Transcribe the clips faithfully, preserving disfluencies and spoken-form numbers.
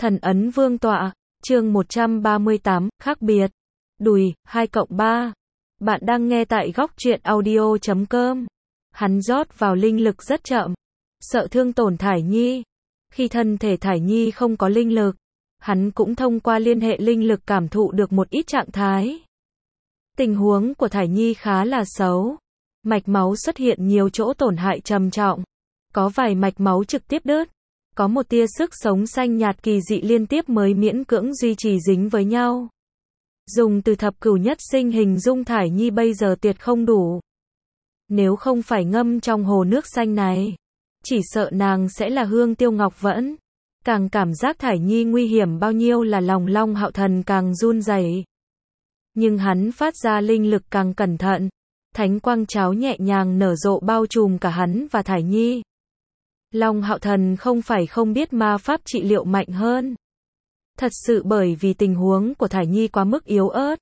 Thần ấn vương tọa, chương một trăm ba mươi tám, khác biệt. Đùi, hai cộng ba. Bạn đang nghe tại góc truyện audio chấm com. Hắn rót vào linh lực rất chậm, sợ thương tổn Thải Nhi. Khi thân thể Thải Nhi không có linh lực, hắn cũng thông qua liên hệ linh lực cảm thụ được một ít trạng thái. Tình huống của Thải Nhi khá là xấu. Mạch máu xuất hiện nhiều chỗ tổn hại trầm trọng. Có vài mạch máu trực tiếp đứt. Có một tia sức sống xanh nhạt kỳ dị liên tiếp mới miễn cưỡng duy trì dính với nhau. Dùng từ thập cửu nhất sinh hình dung Thải Nhi bây giờ tuyệt không đủ. Nếu không phải ngâm trong hồ nước xanh này, chỉ sợ nàng sẽ là Hương Tiêu Ngọc Vẫn. Càng cảm giác Thải Nhi nguy hiểm bao nhiêu là lòng Long Hạo Thần càng run rẩy. Nhưng hắn phát ra linh lực càng cẩn thận. Thánh quang cháo nhẹ nhàng nở rộ bao trùm cả hắn và Thải Nhi. Long Hạo Thần không phải không biết ma pháp trị liệu mạnh hơn. Thật sự bởi vì tình huống của Thải Nhi quá mức yếu ớt.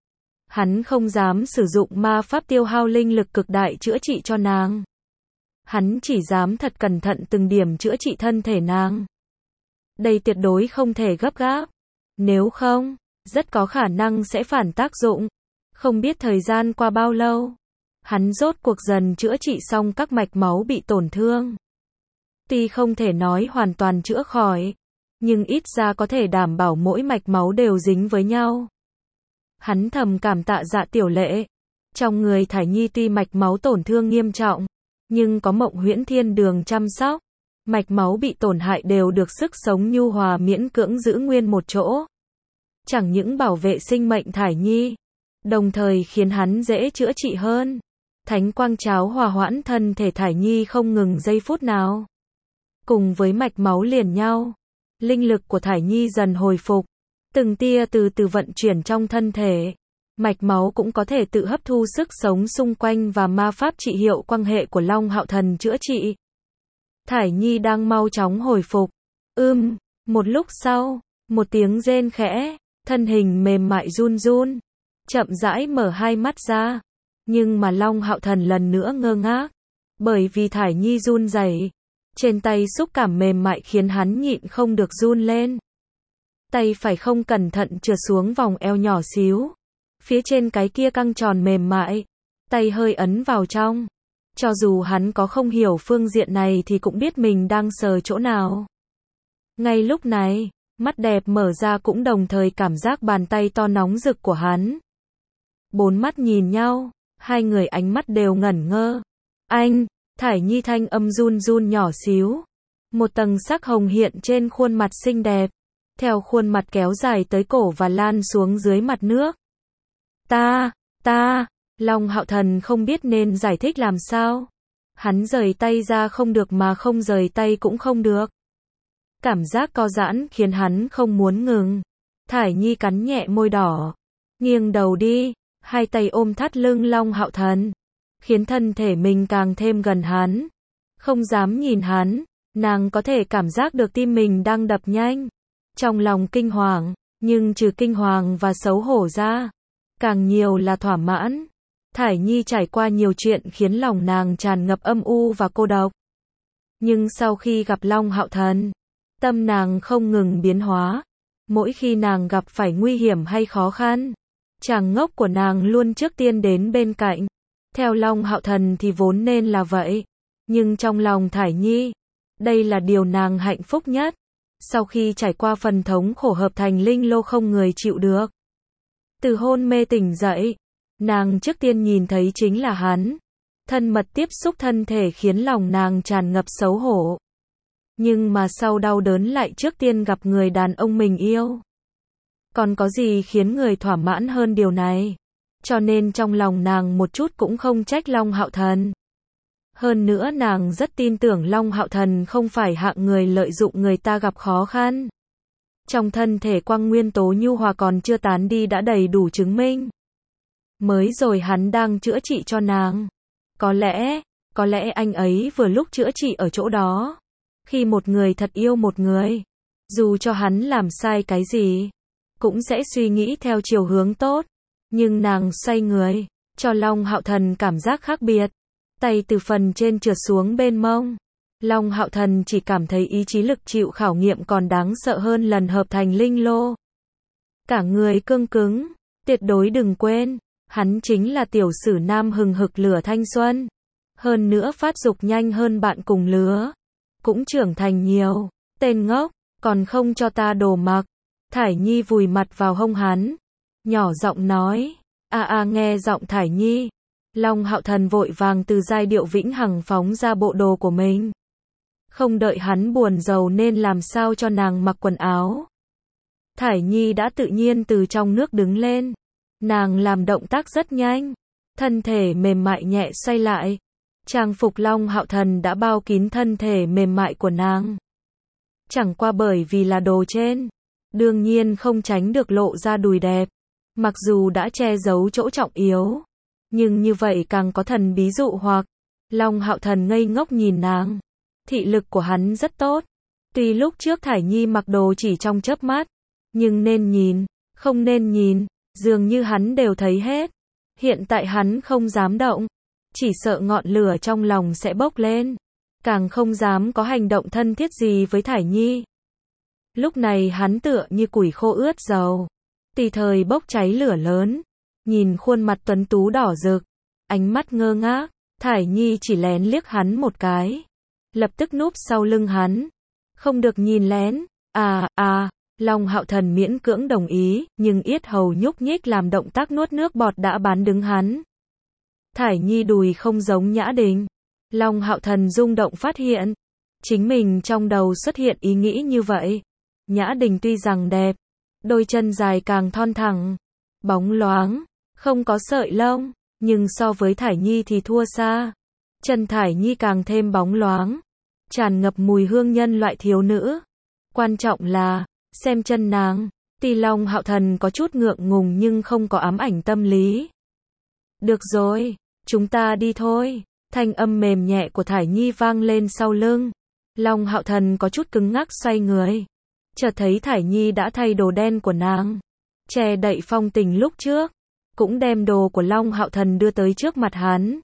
Hắn không dám sử dụng ma pháp tiêu hao linh lực cực đại chữa trị cho nàng. Hắn chỉ dám thật cẩn thận từng điểm chữa trị thân thể nàng. Đây tuyệt đối không thể gấp gáp. Nếu không, rất có khả năng sẽ phản tác dụng. Không biết thời gian qua bao lâu, hắn rốt cuộc dần chữa trị xong các mạch máu bị tổn thương. Tuy không thể nói hoàn toàn chữa khỏi, nhưng ít ra có thể đảm bảo mỗi mạch máu đều dính với nhau. Hắn thầm cảm tạ Dạ Tiểu Lệ. Trong người Thải Nhi tuy mạch máu tổn thương nghiêm trọng, nhưng có Mộng Huyễn Thiên Đường chăm sóc, mạch máu bị tổn hại đều được sức sống nhu hòa miễn cưỡng giữ nguyên một chỗ. Chẳng những bảo vệ sinh mệnh Thải Nhi, đồng thời khiến hắn dễ chữa trị hơn. Thánh quang cháo hòa hoãn thân thể Thải Nhi không ngừng giây phút nào. Cùng với mạch máu liền nhau, linh lực của Thải Nhi dần hồi phục, từng tia từ từ vận chuyển trong thân thể. Mạch máu cũng có thể tự hấp thu sức sống xung quanh và ma pháp trị hiệu quang hệ của Long Hạo Thần chữa trị. Thải Nhi đang mau chóng hồi phục. Ưm, một lúc sau, một tiếng rên khẽ, thân hình mềm mại run run, chậm rãi mở hai mắt ra. Nhưng mà Long Hạo Thần lần nữa ngơ ngác, bởi vì Thải Nhi run rẩy. Trên tay xúc cảm mềm mại khiến hắn nhịn không được run lên. Tay phải không cẩn thận trượt xuống vòng eo nhỏ xíu. Phía trên cái kia căng tròn mềm mại. Tay hơi ấn vào trong. Cho dù hắn có không hiểu phương diện này thì cũng biết mình đang sờ chỗ nào. Ngay lúc này, mắt đẹp mở ra cũng đồng thời cảm giác bàn tay to nóng rực của hắn. Bốn mắt nhìn nhau, hai người ánh mắt đều ngẩn ngơ. Anh! Thải Nhi thanh âm run run nhỏ xíu. Một tầng sắc hồng hiện trên khuôn mặt xinh đẹp. Theo khuôn mặt kéo dài tới cổ và lan xuống dưới mặt nước. Ta, ta, Long Hạo Thần không biết nên giải thích làm sao. Hắn rời tay ra không được mà không rời tay cũng không được. Cảm giác co giãn khiến hắn không muốn ngừng. Thải Nhi cắn nhẹ môi đỏ. Nghiêng đầu đi, hai tay ôm thắt lưng Long Hạo Thần. Khiến thân thể mình càng thêm gần hắn. Không dám nhìn hắn, nàng có thể cảm giác được tim mình đang đập nhanh. Trong lòng kinh hoàng, nhưng trừ kinh hoàng và xấu hổ ra, càng nhiều là thỏa mãn. Thải Nhi trải qua nhiều chuyện khiến lòng nàng tràn ngập âm u và cô độc. Nhưng sau khi gặp Long Hạo Thần, tâm nàng không ngừng biến hóa. Mỗi khi nàng gặp phải nguy hiểm hay khó khăn, chàng ngốc của nàng luôn trước tiên đến bên cạnh. Theo Long Hạo Thần thì vốn nên là vậy. Nhưng trong lòng Thải Nhi, đây là điều nàng hạnh phúc nhất. Sau khi trải qua phần thống khổ hợp thành linh lô không người chịu được. Từ hôn mê tỉnh dậy, nàng trước tiên nhìn thấy chính là hắn. Thân mật tiếp xúc thân thể khiến lòng nàng tràn ngập xấu hổ. Nhưng mà sau đau đớn lại trước tiên gặp người đàn ông mình yêu. Còn có gì khiến người thỏa mãn hơn điều này? Cho nên trong lòng nàng một chút cũng không trách Long Hạo Thần. Hơn nữa nàng rất tin tưởng Long Hạo Thần không phải hạng người lợi dụng người ta gặp khó khăn. Trong thân thể quang nguyên tố nhu hòa còn chưa tán đi đã đầy đủ chứng minh. Mới rồi hắn đang chữa trị cho nàng. Có lẽ, có lẽ anh ấy vừa lúc chữa trị ở chỗ đó. Khi một người thật yêu một người, dù cho hắn làm sai cái gì, cũng sẽ suy nghĩ theo chiều hướng tốt. Nhưng nàng xoay người, cho Long Hạo Thần cảm giác khác biệt. Tay từ phần trên trượt xuống bên mông. Long Hạo Thần chỉ cảm thấy ý chí lực chịu khảo nghiệm còn đáng sợ hơn lần hợp thành linh lô. Cả người cương cứng, tuyệt đối đừng quên, hắn chính là tiểu sử nam hừng hực lửa thanh xuân. Hơn nữa phát dục nhanh hơn bạn cùng lứa. Cũng trưởng thành nhiều, tên ngốc, còn không cho ta đồ mặc. Thải Nhi vùi mặt vào hông hắn, nhỏ giọng nói, a a nghe giọng Thải Nhi. Long Hạo Thần vội vàng từ giai điệu vĩnh hằng phóng ra bộ đồ của mình. Không đợi hắn buồn rầu nên làm sao cho nàng mặc quần áo. Thải Nhi đã tự nhiên từ trong nước đứng lên. Nàng làm động tác rất nhanh, thân thể mềm mại nhẹ xoay lại. Trang phục Long Hạo Thần đã bao kín thân thể mềm mại của nàng. Chẳng qua bởi vì là đồ trên, đương nhiên không tránh được lộ ra đùi đẹp. Mặc dù đã che giấu chỗ trọng yếu, nhưng như vậy càng có thần bí dụ hoặc. Long Hạo Thần ngây ngốc nhìn nàng. Thị lực của hắn rất tốt. Tuy lúc trước Thải Nhi mặc đồ chỉ trong chớp mắt, nhưng nên nhìn, không nên nhìn, dường như hắn đều thấy hết. Hiện tại hắn không dám động, chỉ sợ ngọn lửa trong lòng sẽ bốc lên, càng không dám có hành động thân thiết gì với Thải Nhi. Lúc này hắn tựa như củi khô ướt dầu, tùy thời bốc cháy lửa lớn. Nhìn khuôn mặt tuấn tú đỏ rực, ánh mắt ngơ ngác, Thải Nhi chỉ lén liếc hắn một cái, lập tức núp sau lưng hắn. Không được nhìn lén. À, à, Long Hạo Thần miễn cưỡng đồng ý, nhưng yết hầu nhúc nhích làm động tác nuốt nước bọt đã bán đứng hắn. Thải Nhi đùi không giống Nhã Đình. Long Hạo Thần rung động phát hiện, chính mình trong đầu xuất hiện ý nghĩ như vậy. Nhã Đình tuy rằng đẹp, đôi chân dài càng thon thẳng, bóng loáng, không có sợi lông, nhưng so với Thải Nhi thì thua xa. Chân Thải Nhi càng thêm bóng loáng, tràn ngập mùi hương nhân loại thiếu nữ. Quan trọng là, xem chân nàng. Tuy Long Hạo Thần có chút ngượng ngùng nhưng không có ám ảnh tâm lý. Được rồi, chúng ta đi thôi. Thanh âm mềm nhẹ của Thải Nhi vang lên sau lưng. Long Hạo Thần có chút cứng ngắc xoay người. Chợt thấy Thải Nhi đã thay đồ đen của nàng, che đậy phong tình lúc trước, cũng đem đồ của Long Hạo Thần đưa tới trước mặt hắn.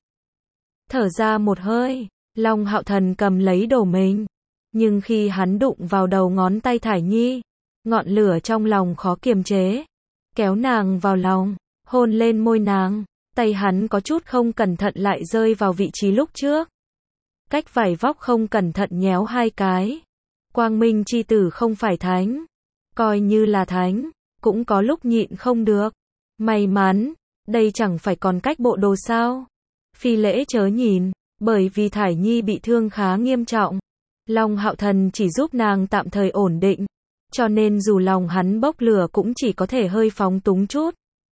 Thở ra một hơi, Long Hạo Thần cầm lấy đồ mình. Nhưng khi hắn đụng vào đầu ngón tay Thải Nhi, ngọn lửa trong lòng khó kiềm chế. Kéo nàng vào lòng, hôn lên môi nàng, tay hắn có chút không cẩn thận lại rơi vào vị trí lúc trước. Cách vải vóc không cẩn thận nhéo hai cái. Quang Minh chi tử không phải thánh. Coi như là thánh, cũng có lúc nhịn không được. May mắn, đây chẳng phải còn cách bộ đồ sao. Phi lễ chớ nhìn, bởi vì Thải Nhi bị thương khá nghiêm trọng. Long Hạo Thần chỉ giúp nàng tạm thời ổn định, cho nên dù lòng hắn bốc lửa cũng chỉ có thể hơi phóng túng chút.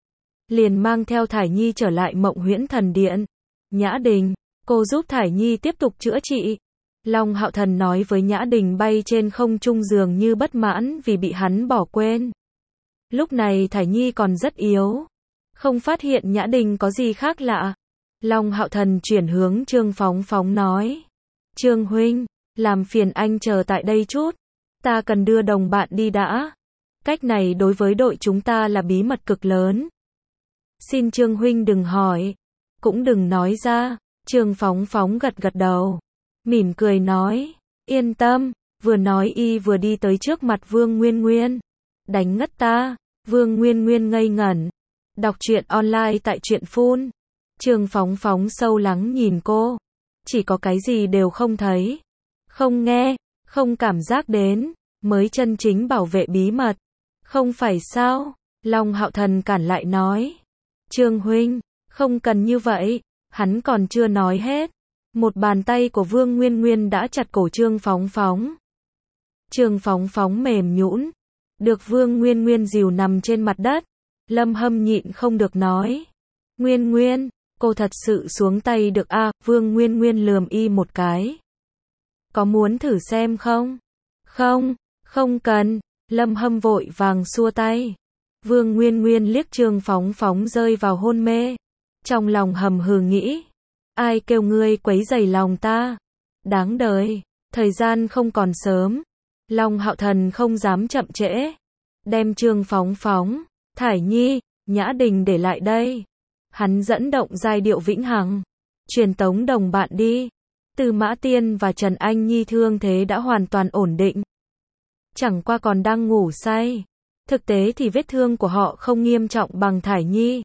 Liền mang theo Thải Nhi trở lại Mộng Huyễn Thần Điện. Nhã Đình, cô giúp Thải Nhi tiếp tục chữa trị. Long Hạo Thần nói với Nhã Đình bay trên không trung dường như bất mãn vì bị hắn bỏ quên. Lúc này Thải Nhi còn rất yếu, không phát hiện Nhã Đình có gì khác lạ. Long Hạo Thần chuyển hướng Trương Phóng Phóng nói. Trương huynh, làm phiền anh chờ tại đây chút. Ta cần đưa đồng bạn đi đã. Cách này đối với đội chúng ta là bí mật cực lớn. Xin Trương huynh đừng hỏi, cũng đừng nói ra. Trương Phóng Phóng gật gật đầu, mỉm cười nói. Yên tâm, vừa nói y vừa đi tới trước mặt Vương Nguyên Nguyên. Đánh ngất ta. Vương Nguyên Nguyên ngây ngẩn. Đọc truyện online tại truyện phun. Trương Phóng Phóng sâu lắng nhìn cô. Chỉ có cái gì đều không thấy, không nghe, không cảm giác đến, mới chân chính bảo vệ bí mật. Không phải sao? Long Hạo Thần cản lại nói. Trương huynh, không cần như vậy. Hắn còn chưa nói hết. Một bàn tay của Vương Nguyên Nguyên đã chặt cổ Trương Phóng Phóng. Trương Phóng Phóng mềm nhũn, được Vương Nguyên Nguyên dìu nằm trên mặt đất. Lâm Hâm nhịn không được nói. Nguyên Nguyên, cô thật sự xuống tay được a? À, Vương Nguyên Nguyên lườm y một cái. Có muốn thử xem không? Không, không cần. Lâm Hâm vội vàng xua tay. Vương Nguyên Nguyên liếc Trương Phóng Phóng rơi vào hôn mê. Trong lòng hầm hừ nghĩ. Ai kêu ngươi quấy rầy lòng ta? Đáng đời, thời gian không còn sớm. Long Hạo Thần không dám chậm trễ. Đem Trương Phóng Phóng, Thải Nhi, Nhã Đình để lại đây. Hắn dẫn động giai điệu vĩnh hằng. Truyền tống đồng bạn đi. Tư Mã Tiên và Trần Anh Nhi thương thế đã hoàn toàn ổn định. Chẳng qua còn đang ngủ say. Thực tế thì vết thương của họ không nghiêm trọng bằng Thải Nhi.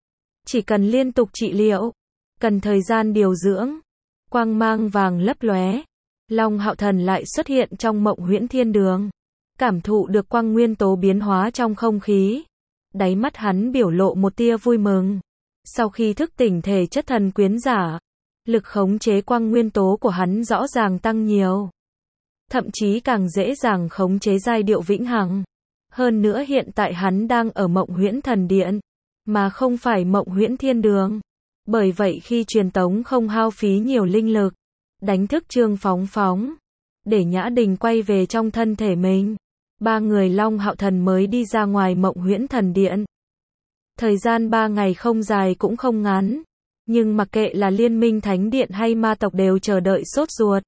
Chỉ cần liên tục trị liệu, cần thời gian điều dưỡng. Quang mang vàng lấp lóe. Long Hạo Thần lại xuất hiện trong Mộng Huyễn Thiên Đường. Cảm thụ được quang nguyên tố biến hóa trong không khí. Đáy mắt hắn biểu lộ một tia vui mừng. Sau khi thức tỉnh thể chất thần quyến giả, lực khống chế quang nguyên tố của hắn rõ ràng tăng nhiều. Thậm chí càng dễ dàng khống chế giai điệu vĩnh hằng. Hơn nữa hiện tại hắn đang ở Mộng Huyễn Thần Điện, mà không phải Mộng Huyễn Thiên Đường. Bởi vậy khi truyền tống không hao phí nhiều linh lực, đánh thức Trương Phóng Phóng, để Nhã Đình quay về trong thân thể mình. Ba người Long Hạo Thần mới đi ra ngoài Mộng Huyễn Thần Điện. Thời gian ba ngày không dài cũng không ngắn, nhưng mặc kệ là Liên Minh Thánh Điện hay ma tộc đều chờ đợi sốt ruột.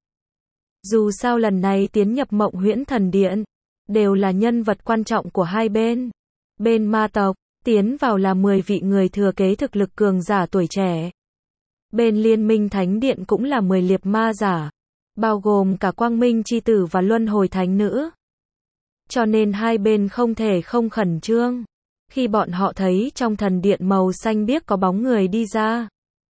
Dù sao lần này tiến nhập Mộng Huyễn Thần Điện, đều là nhân vật quan trọng của hai bên. Bên ma tộc, tiến vào là mười vị người thừa kế thực lực cường giả tuổi trẻ. Bên Liên Minh Thánh Điện cũng là mười liệp ma giả, bao gồm cả Quang Minh Chi Tử và Luân Hồi Thánh Nữ. Cho nên hai bên không thể không khẩn trương. Khi bọn họ thấy trong thần điện màu xanh biếc có bóng người đi ra,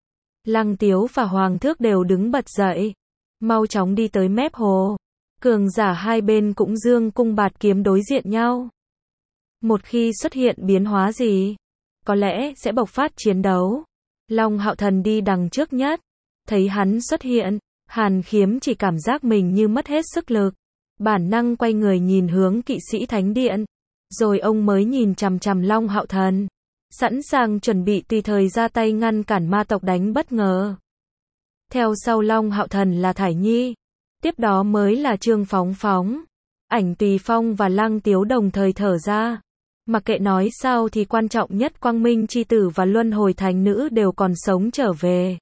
Lăng Tiếu và Hoàng Thước đều đứng bật dậy, mau chóng đi tới mép hồ. Cường giả hai bên cũng dương cung bạt kiếm đối diện nhau. Một khi xuất hiện biến hóa gì, có lẽ sẽ bộc phát chiến đấu. Long Hạo Thần đi đằng trước nhất, thấy hắn xuất hiện, Hàn Khiếm chỉ cảm giác mình như mất hết sức lực, bản năng quay người nhìn hướng Kỵ Sĩ Thánh Điện, rồi ông mới nhìn chằm chằm Long Hạo Thần, sẵn sàng chuẩn bị tùy thời ra tay ngăn cản ma tộc đánh bất ngờ. Theo sau Long Hạo Thần là Thải Nhi, tiếp đó mới là Trương Phóng Phóng. Ảnh Tùy Phong và Lăng Tiếu đồng thời thở ra. Mặc kệ nói sao thì quan trọng nhất Quang Minh Chi Tử và Luân Hồi Thánh Nữ đều còn sống trở về.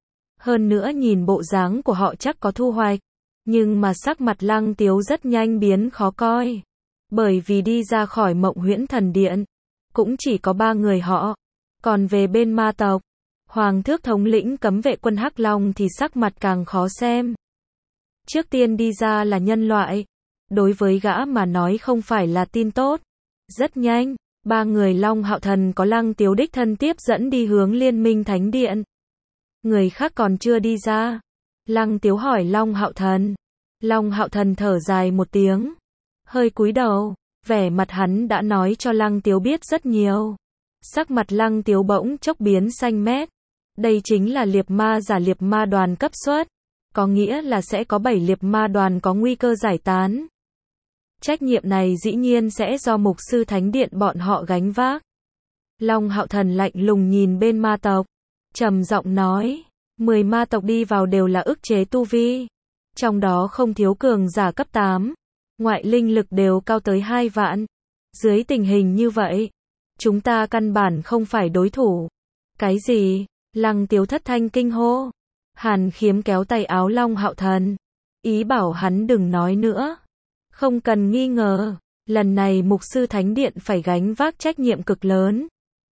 Hơn nữa nhìn bộ dáng của họ chắc có thu hoạch. Nhưng mà sắc mặt Lăng Tiếu rất nhanh biến khó coi. Bởi vì đi ra khỏi Mộng Huyễn Thần Điện, cũng chỉ có ba người họ. Còn về bên ma tộc, Hoàng Thước thống lĩnh cấm vệ quân Hắc Long thì sắc mặt càng khó xem. Trước tiên đi ra là nhân loại. Đối với gã mà nói không phải là tin tốt. Rất nhanh, ba người Long Hạo Thần có Lăng Tiếu đích thân tiếp dẫn đi hướng Liên Minh Thánh Điện. Người khác còn chưa đi ra. Lăng Tiếu hỏi Long Hạo Thần. Long Hạo Thần thở dài một tiếng, hơi cúi đầu, vẻ mặt hắn đã nói cho Lăng Tiếu biết rất nhiều. Sắc mặt Lăng Tiếu bỗng chốc biến xanh mét. Đây chính là liệp ma giả liệp ma đoàn cấp suất. Có nghĩa là sẽ có bảy liệp ma đoàn có nguy cơ giải tán. Trách nhiệm này dĩ nhiên sẽ do mục sư Thánh Điện bọn họ gánh vác. Long Hạo Thần lạnh lùng nhìn bên ma tộc, trầm giọng nói, mười ma tộc đi vào đều là ức chế tu vi. Trong đó không thiếu cường giả cấp tám, ngoại linh lực đều cao tới hai vạn. Dưới tình hình như vậy, chúng ta căn bản không phải đối thủ. Cái gì? Lăng Tiếu thất thanh kinh hô. Hàn Khiếm kéo tay áo Long Hạo Thần, ý bảo hắn đừng nói nữa. Không cần nghi ngờ, lần này mục sư Thánh Điện phải gánh vác trách nhiệm cực lớn.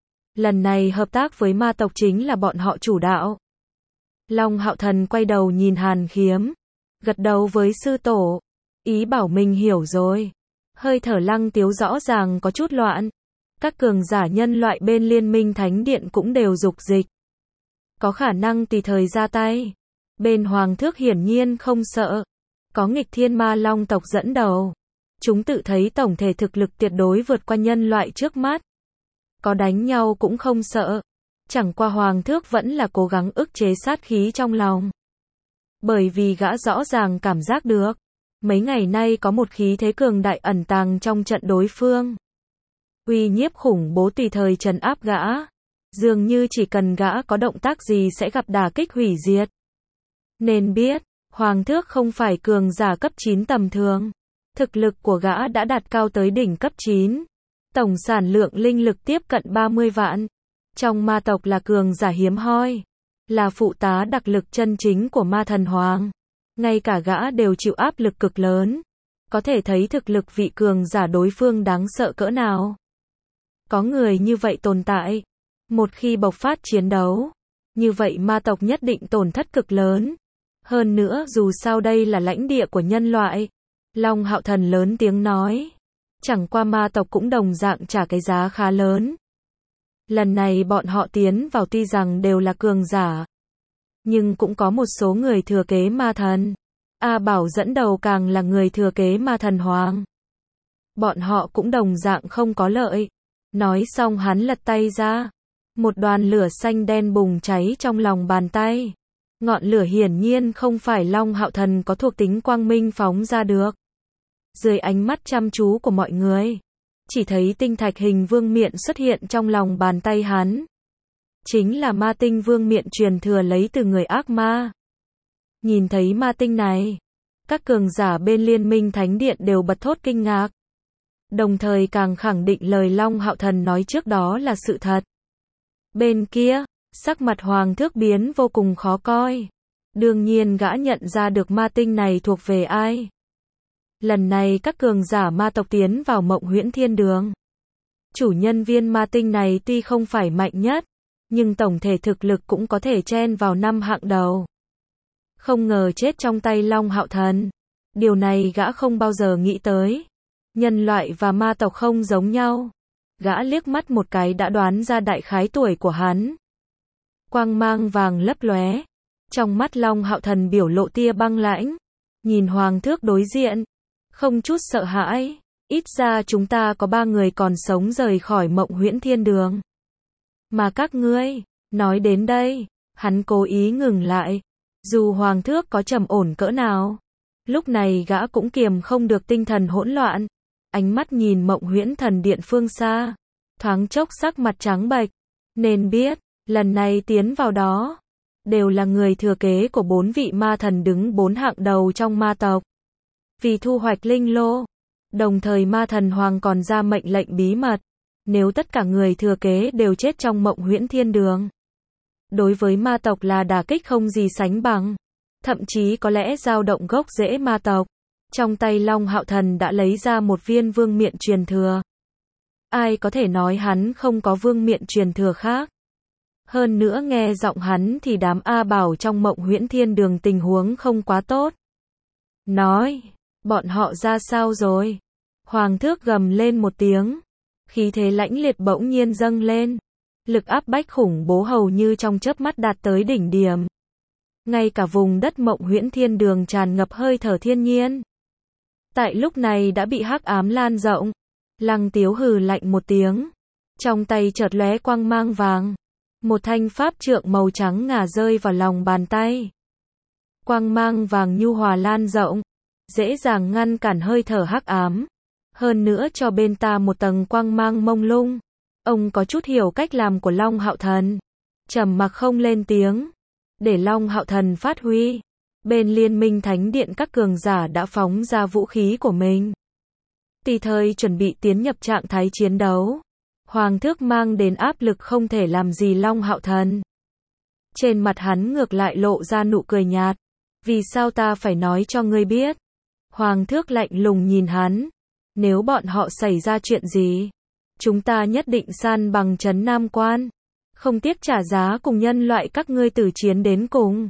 Lần này hợp tác với ma tộc chính là bọn họ chủ đạo. Long Hạo Thần quay đầu nhìn Hàn Khiếm, gật đầu với sư tổ, ý bảo mình hiểu rồi. Hơi thở Lăng Tiếu rõ ràng có chút loạn. Các cường giả nhân loại bên Liên Minh Thánh Điện cũng đều dục dịch, có khả năng tùy thời ra tay. Bên Hoàng Thước hiển nhiên không sợ, có nghịch thiên ma long tộc dẫn đầu. Chúng tự thấy tổng thể thực lực tuyệt đối vượt qua nhân loại trước mắt. Có đánh nhau cũng không sợ. Chẳng qua Hoàng Thước vẫn là cố gắng ức chế sát khí trong lòng. Bởi vì gã rõ ràng cảm giác được, mấy ngày nay có một khí thế cường đại ẩn tàng trong trận đối phương. Uy nhiếp khủng bố tùy thời trấn áp gã. Dường như chỉ cần gã có động tác gì sẽ gặp đả kích hủy diệt. Nên biết, Hoàng Thước không phải cường giả cấp chín tầm thường. Thực lực của gã đã đạt cao tới đỉnh cấp chín. Tổng sản lượng linh lực tiếp cận ba mươi vạn. Trong ma tộc là cường giả hiếm hoi. Là phụ tá đặc lực chân chính của ma thần hoàng. Ngay cả gã đều chịu áp lực cực lớn. Có thể thấy thực lực vị cường giả đối phương đáng sợ cỡ nào. Có người như vậy tồn tại. Một khi bộc phát chiến đấu, như vậy ma tộc nhất định tổn thất cực lớn. Hơn nữa dù sao đây là lãnh địa của nhân loại. Long Hạo Thần lớn tiếng nói. Chẳng qua ma tộc cũng đồng dạng trả cái giá khá lớn. Lần này bọn họ tiến vào tuy rằng đều là cường giả. Nhưng cũng có một số người thừa kế ma thần. A Bảo dẫn đầu càng là người thừa kế ma thần hoàng. Bọn họ cũng đồng dạng không có lợi. Nói xong hắn lật tay ra. Một đoàn lửa xanh đen bùng cháy trong lòng bàn tay. Ngọn lửa hiển nhiên không phải Long Hạo Thần có thuộc tính quang minh phóng ra được. Dưới ánh mắt chăm chú của mọi người, chỉ thấy tinh thạch hình vương miện xuất hiện trong lòng bàn tay hắn. Chính là ma tinh vương miện truyền thừa lấy từ người ác ma. Nhìn thấy ma tinh này, các cường giả bên Liên minh Thánh Điện đều bật thốt kinh ngạc. Đồng thời càng khẳng định lời Long Hạo Thần nói trước đó là sự thật. Bên kia, sắc mặt Hoàng Thước biến vô cùng khó coi. Đương nhiên gã nhận ra được ma tinh này thuộc về ai. Lần này các cường giả ma tộc tiến vào Mộng Huyễn Thiên Đường. Chủ nhân viên ma tinh này tuy không phải mạnh nhất, nhưng tổng thể thực lực cũng có thể chen vào năm hạng đầu. Không ngờ chết trong tay Long Hạo Thần. Điều này gã không bao giờ nghĩ tới. Nhân loại và ma tộc không giống nhau. Gã liếc mắt một cái đã đoán ra đại khái tuổi của hắn. Quang mang vàng lấp lóe. Trong mắt Long Hạo Thần biểu lộ tia băng lãnh. Nhìn Hoàng Thước đối diện. Không chút sợ hãi. Ít ra chúng ta có ba người còn sống rời khỏi Mộng Huyễn Thiên Đường. Mà các ngươi, nói đến đây, hắn cố ý ngừng lại. Dù Hoàng Thước có trầm ổn cỡ nào, lúc này gã cũng kiềm không được tinh thần hỗn loạn. Ánh mắt nhìn Mộng Huyễn Thần Điện phương xa, thoáng chốc sắc mặt trắng bệch. Nên biết, lần này tiến vào đó, đều là người thừa kế của bốn vị ma thần đứng bốn hạng đầu trong ma tộc. Vì thu hoạch linh lô, đồng thời ma thần hoàng còn ra mệnh lệnh bí mật. Nếu tất cả người thừa kế đều chết trong Mộng Huyễn Thiên Đường, đối với ma tộc là đả kích không gì sánh bằng. Thậm chí có lẽ dao động gốc rễ ma tộc. Trong tay Long Hạo Thần đã lấy ra một viên vương miện truyền thừa. Ai có thể nói hắn không có vương miện truyền thừa khác. Hơn nữa nghe giọng hắn thì đám A Bảo trong Mộng Huyễn Thiên Đường tình huống không quá tốt. Nói, bọn họ ra sao rồi? Hoàng Thước gầm lên một tiếng. Khí thế lãnh liệt bỗng nhiên dâng lên. Lực áp bách khủng bố hầu như trong chớp mắt đạt tới đỉnh điểm. Ngay cả vùng đất Mộng Huyễn Thiên Đường tràn ngập hơi thở thiên nhiên. Tại lúc này đã bị hắc ám lan rộng. Lăng Tiếu hừ lạnh một tiếng. Trong tay chợt lóe quang mang vàng. Một thanh pháp trượng màu trắng ngà rơi vào lòng bàn tay. Quang mang vàng nhu hòa lan rộng. Dễ dàng ngăn cản hơi thở hắc ám. Hơn nữa cho bên ta một tầng quang mang mông lung. Ông có chút hiểu cách làm của Long Hạo Thần. Trầm mặc không lên tiếng. Để Long Hạo Thần phát huy. Bên Liên minh Thánh Điện các cường giả đã phóng ra vũ khí của mình. Tùy thời chuẩn bị tiến nhập trạng thái chiến đấu. Hoàng Thước mang đến áp lực không thể làm gì Long Hạo Thần. Trên mặt hắn ngược lại lộ ra nụ cười nhạt. Vì sao ta phải nói cho ngươi biết? Hoàng Thước lạnh lùng nhìn hắn. Nếu bọn họ xảy ra chuyện gì, chúng ta nhất định san bằng trấn Nam Quan. Không tiếc trả giá cùng nhân loại các ngươi tử chiến đến cùng.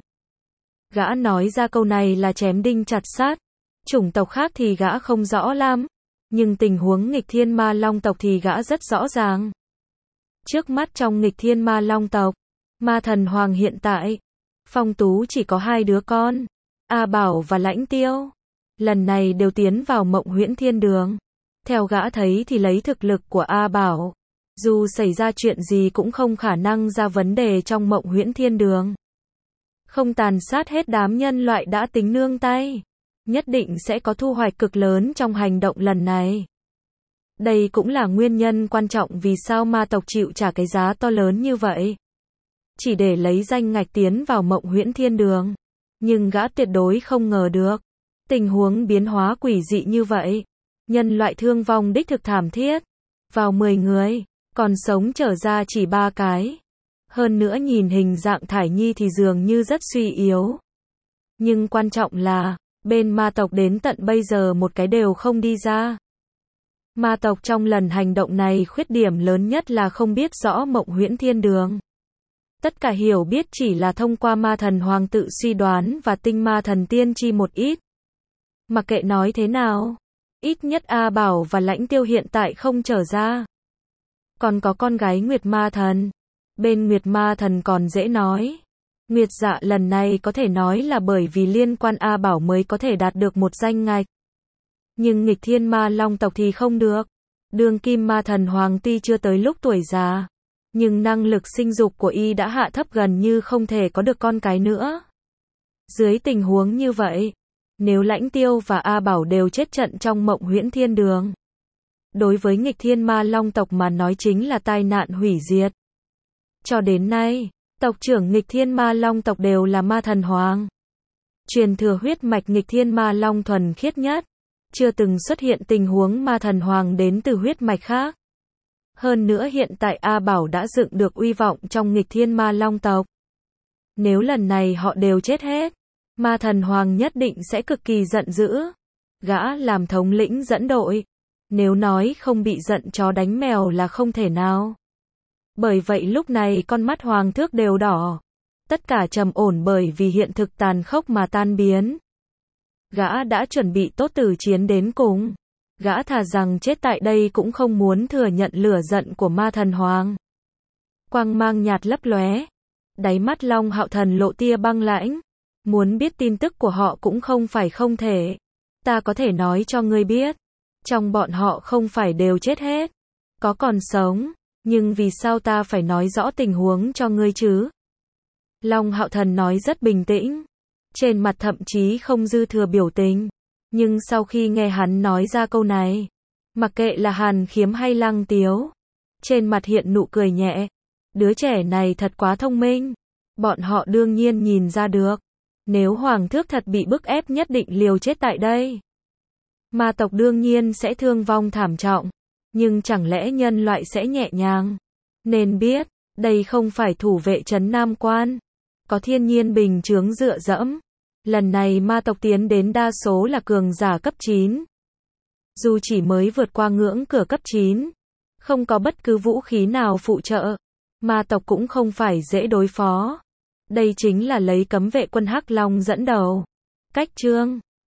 Gã nói ra câu này là chém đinh chặt sát. Chủng tộc khác thì gã không rõ lắm. Nhưng tình huống nghịch thiên ma long tộc thì gã rất rõ ràng. Trước mắt trong nghịch thiên ma long tộc, ma thần hoàng hiện tại, Phong Tú chỉ có hai đứa con, A Bảo và Lãnh Tiêu. Lần này đều tiến vào Mộng Huyễn Thiên Đường. Theo gã thấy thì lấy thực lực của A Bảo, dù xảy ra chuyện gì cũng không khả năng ra vấn đề trong Mộng Huyễn Thiên Đường. Không tàn sát hết đám nhân loại đã tính nương tay, nhất định sẽ có thu hoạch cực lớn trong hành động lần này. Đây cũng là nguyên nhân quan trọng vì sao ma tộc chịu trả cái giá to lớn như vậy. Chỉ để lấy danh ngạch tiến vào Mộng Huyễn Thiên Đường. Nhưng gã tuyệt đối không ngờ được. Tình huống biến hóa quỷ dị như vậy. Nhân loại thương vong đích thực thảm thiết. Vào mười người, còn sống trở ra chỉ ba cái. Hơn nữa nhìn hình dạng thải nhi thì dường như rất suy yếu. Nhưng quan trọng là, bên ma tộc đến tận bây giờ một cái đều không đi ra. Ma tộc trong lần hành động này khuyết điểm lớn nhất là không biết rõ Mộng Huyễn Thiên Đường. Tất cả hiểu biết chỉ là thông qua ma thần hoàng tự suy đoán và tinh ma thần tiên tri một ít. Mặc kệ nói thế nào, ít nhất A Bảo và Lãnh Tiêu hiện tại không trở ra. Còn có con gái Nguyệt Ma Thần. Bên Nguyệt Ma Thần còn dễ nói. Nguyệt Dạ lần này có thể nói là bởi vì liên quan A Bảo mới có thể đạt được một danh ngạch. Nhưng nghịch thiên ma long tộc thì không được. Đương kim ma thần hoàng tuy chưa tới lúc tuổi già, nhưng năng lực sinh dục của y đã hạ thấp gần như không thể có được con cái nữa. Dưới tình huống như vậy, nếu Lãnh Tiêu và A Bảo đều chết trận trong Mộng Huyễn Thiên Đường, đối với nghịch thiên ma long tộc mà nói chính là tai nạn hủy diệt. Cho đến nay, tộc trưởng nghịch thiên ma long tộc đều là ma thần hoàng. Truyền thừa huyết mạch nghịch thiên ma long thuần khiết nhất. Chưa từng xuất hiện tình huống ma thần hoàng đến từ huyết mạch khác. Hơn nữa hiện tại A Bảo đã dựng được uy vọng trong nghịch thiên ma long tộc. Nếu lần này họ đều chết hết, ma thần hoàng nhất định sẽ cực kỳ giận dữ. Gã làm thống lĩnh dẫn đội. Nếu nói không bị giận chó đánh mèo là không thể nào. Bởi vậy lúc này con mắt hoàng thước đều đỏ. Tất cả trầm ổn bởi vì hiện thực tàn khốc mà tan biến. Gã đã chuẩn bị tốt từ chiến đến cùng. Gã thà rằng chết tại đây cũng không muốn thừa nhận lửa giận của ma thần hoàng. Quang mang nhạt lấp lóe. Đáy mắt Long Hạo Thần lộ tia băng lãnh. Muốn biết tin tức của họ cũng không phải không thể. Ta có thể nói cho ngươi biết. Trong bọn họ không phải đều chết hết. Có còn sống. Nhưng vì sao ta phải nói rõ tình huống cho ngươi chứ? Long Hạo Thần nói rất bình tĩnh. Trên mặt thậm chí không dư thừa biểu tình. Nhưng sau khi nghe hắn nói ra câu này, mặc kệ là Hàn Khiếm hay Lăng Tiếu, trên mặt hiện nụ cười nhẹ. Đứa trẻ này thật quá thông minh. Bọn họ đương nhiên nhìn ra được. Nếu Hoàng thước thật bị bức ép nhất định liều chết tại đây, ma tộc đương nhiên sẽ thương vong thảm trọng. Nhưng chẳng lẽ nhân loại sẽ nhẹ nhàng? Nên biết, đây không phải thủ vệ trấn Nam Quan. Có thiên nhiên bình chướng dựa dẫm. Lần này ma tộc tiến đến đa số là cường giả cấp chín. Dù chỉ mới vượt qua ngưỡng cửa cấp chín, không có bất cứ vũ khí nào phụ trợ, ma tộc cũng không phải dễ đối phó. Đây chính là lấy cấm vệ quân Hắc Long dẫn đầu. Cách chương